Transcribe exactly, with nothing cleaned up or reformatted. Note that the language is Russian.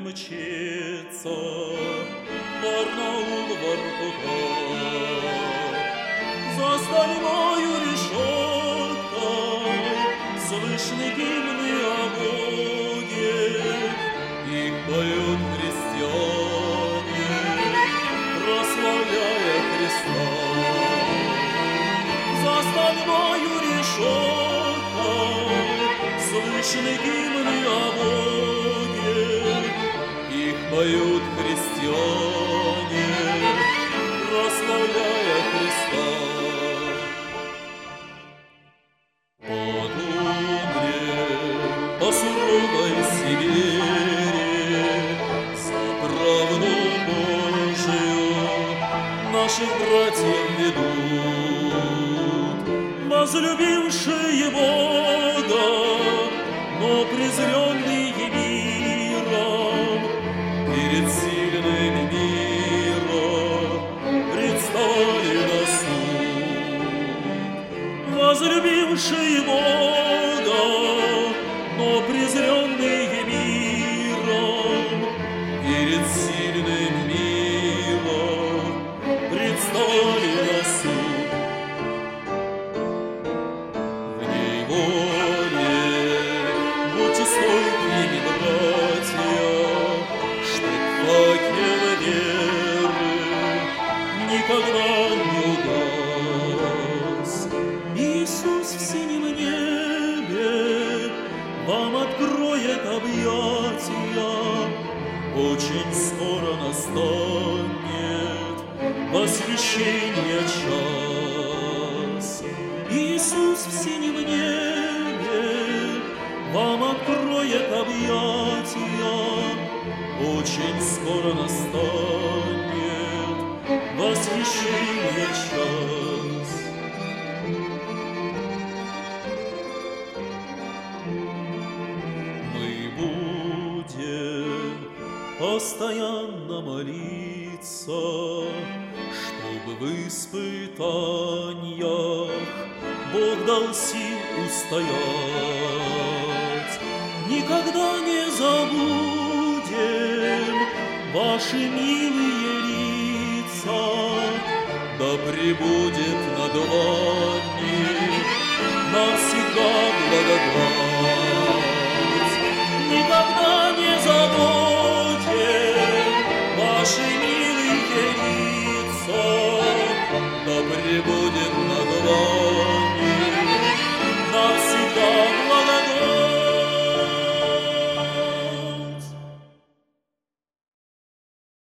мчится Барнаул, Воркута. За стальною решеткой слышны гимны о Боге, их поют христиане, прославляя Христа. За стальною решеткой слышны гимны о Боге, их поют христиане, прославляя Христа. Под Угре, по суровой Сибири, за правду Божию наших братьев ведут, возлюбившие Бога, но презренные миром, перед сильным миром предстали на суд. Возлюбившие Бога, но презренные миром, перед сильным миром предстали на суд. В неволе будьте стойкими, братья, чтоб факел веры никогда не угас. Иисус в синем небе вам откроет объятия, очень скоро настанет восхищение час. Иисус в синем небе вам откроет объятия, очень скоро настанет восхищение час. Мы будем постоянно молиться, чтобы в испытаниях Бог дал сил устоять. Никогда не забудем ваши милые лица, да пребудет над вами навсегда благодать. Никогда не забудем ваши милые лица, да пребудет над вами